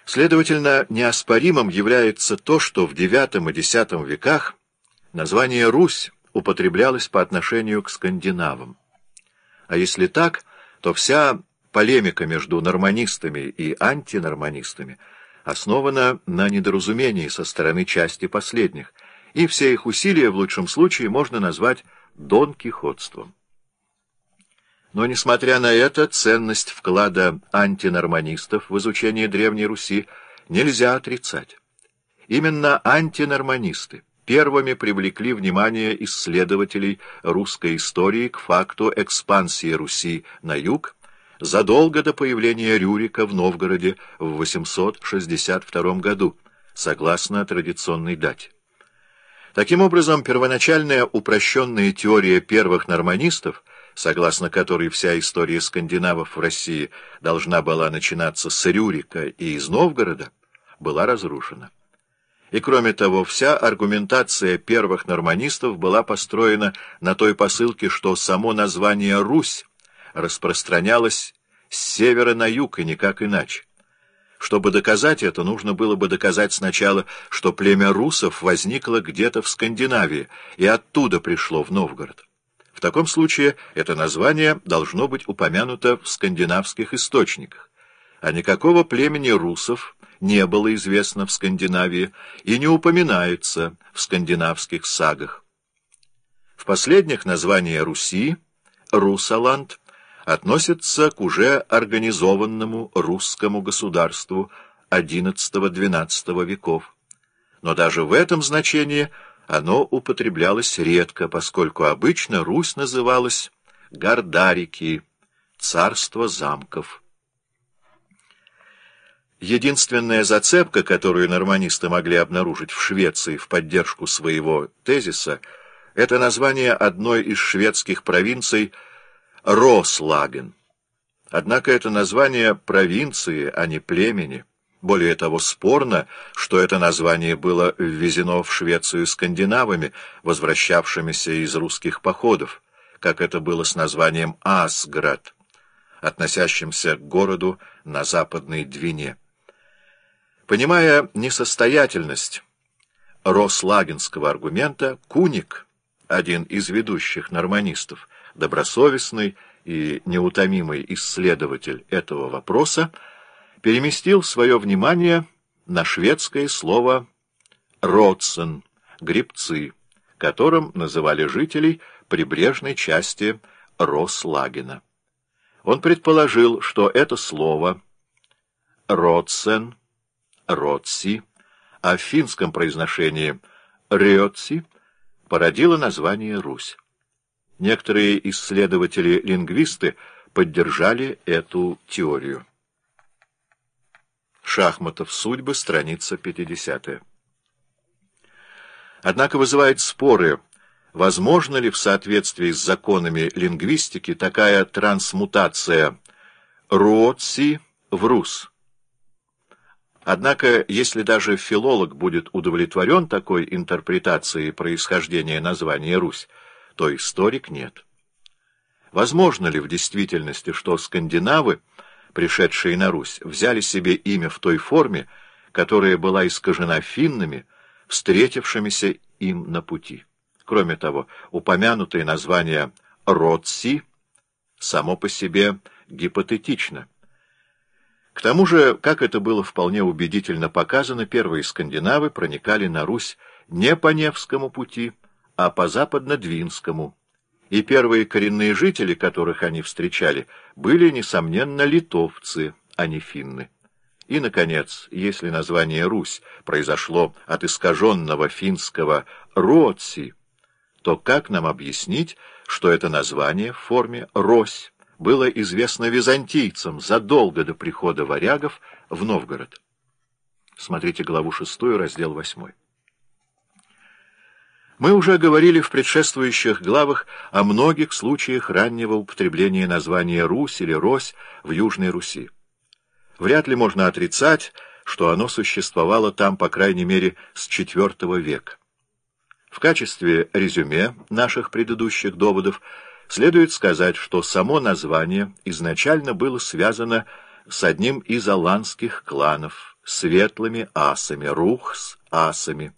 Следовательно, неоспоримым является то, что в IX и X веках название «Русь» употреблялось по отношению к скандинавам. А если так, то вся полемика между норманистами и антинорманистами основана на недоразумении со стороны части последних, и все их усилия в лучшем случае можно назвать донкихотством. Но, несмотря на это, ценность вклада антинорманистов в изучение Древней Руси нельзя отрицать. Именно антинорманисты первыми привлекли внимание исследователей русской истории к факту экспансии Руси на юг задолго до появления Рюрика в Новгороде в 862 году, согласно традиционной дате. Таким образом, первоначальная упрощенная теория первых норманистов, согласно которой вся история скандинавов в России должна была начинаться с Рюрика и из Новгорода, была разрушена. И кроме того, вся аргументация первых норманистов была построена на той посылке, что само название «Русь» распространялось с севера на юг и никак иначе. Чтобы доказать это, нужно было бы доказать сначала, что племя русов возникло где-то в Скандинавии и оттуда пришло в Новгород. В таком случае это название должно быть упомянуто в скандинавских источниках, а никакого племени русов не было известно в Скандинавии и не упоминается в скандинавских сагах. В последних название Руси, Русаланд, относится к уже организованному русскому государству XI-XII веков. Но даже в этом значении оно употреблялось редко, поскольку обычно Русь называлась Гардарики, царство замков. Единственная зацепка, которую норманисты могли обнаружить в Швеции в поддержку своего тезиса, это название одной из шведских провинций Рослаген. Однако это название провинции, а не племени. Более того, спорно, что это название было ввезено в Швецию скандинавами, возвращавшимися из русских походов, как это было с названием Асград, относящимся к городу на Западной Двине. Понимая несостоятельность рослагенского аргумента, Куник, один из ведущих норманистов, добросовестный и неутомимый исследователь этого вопроса, переместил свое внимание на шведское слово «родсен» — «гребцы», которым называли жителей прибрежной части Рослагена. Он предположил, что это слово «родсен», «родси», а в финском произношении «рёдси» породило название «Русь». Некоторые исследователи-лингвисты поддержали эту теорию. Шахматов. Судьбы. Страница 50. Однако вызывает споры, возможно ли в соответствии с законами лингвистики такая трансмутация «руотси» в «рус». Однако, если даже филолог будет удовлетворен такой интерпретацией происхождения названия «Русь», то историк нет. Возможно ли в действительности, что скандинавы, пришедшие на Русь, взяли себе имя в той форме, которая была искажена финнами, встретившимися им на пути? Кроме того, упомянутое название «Родси» само по себе гипотетично. К тому же, как это было вполне убедительно показано, первые скандинавы проникали на Русь не по Невскому пути, а по Западно-Двинскому, и первые коренные жители, которых они встречали, были, несомненно, литовцы, а не финны. И, наконец, если название «Русь» произошло от искаженного финского «Руотси», то как нам объяснить, что это название в форме «Рось» было известно византийцам задолго до прихода варягов в Новгород? Смотрите главу 6, раздел 8. Мы уже говорили в предшествующих главах о многих случаях раннего употребления названия «Русь» или «Рось» в Южной Руси. Вряд ли можно отрицать, что оно существовало там, по крайней мере, с IV века. В качестве резюме наших предыдущих доводов следует сказать, что само название изначально было связано с одним из аланских кланов, светлыми асами, рух с асами.